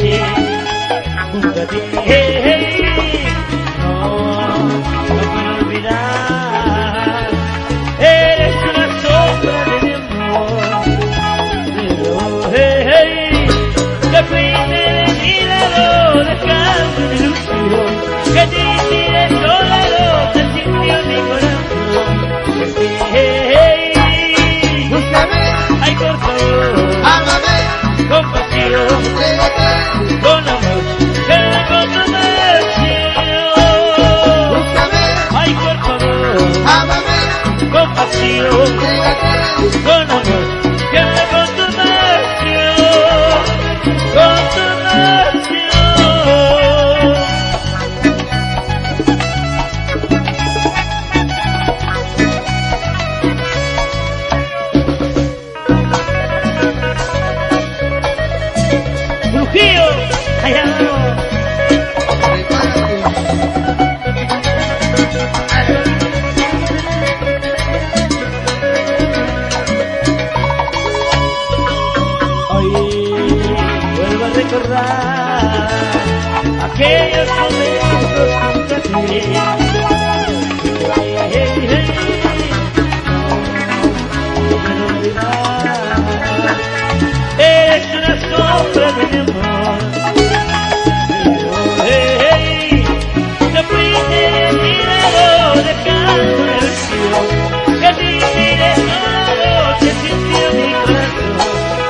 junto a ti. No puedo olvidar, eres una sombra de mi amor. Pero que fuiste de mi lado, dejando una ilusión, que triste y desolado se sintió mi corazón. Búscame, Ay, por favor, ámame, con pasión, entrégate. con amor, que con tu pasión. Búscame, Ay, por favor, ámame, con pasión, entrégate. con amor, que con tu pasión, con tu pasión. Trujillo, allá vamos. Hoy vuelvo a recordar aquellos momentos junto a ti. No puedo olvidar, eres una sombra de mi amor. Que fuiste de mi lado, dejando una ilusión, que triste y desolado se sintió mi corazón.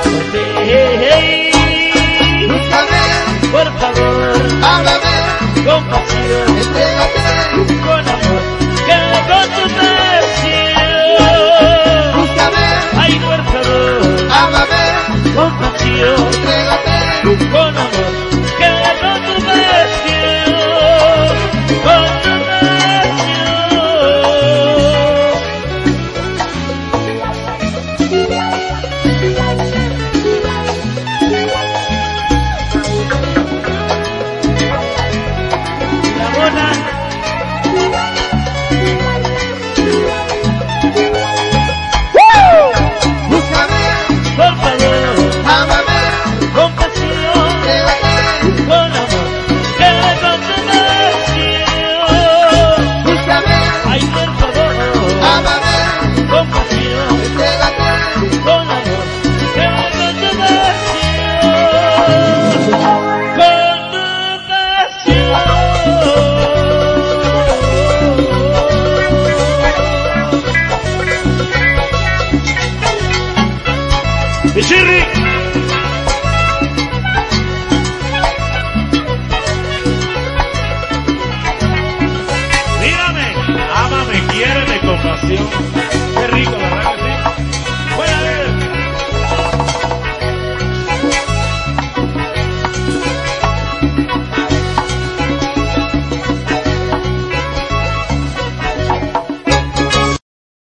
Búscame, Por favor, ámame, con pasión, entrégate. con amor, que con tu pasión. Búscame, Ay, por favor, ámame, con pasión, entrégate. con amor, que con tu pasión, con tu pasión. La mona, Búscame, por favor, ámame, con pasión, entrégate. con amor, que con tu pasión. Búscame, Ay, por favor, ámame, con pasión, entrégate. con amor, que con tu pasión, con tu pasión. ¡Pichirri! Mírame, ámame, quiéreme con pasión.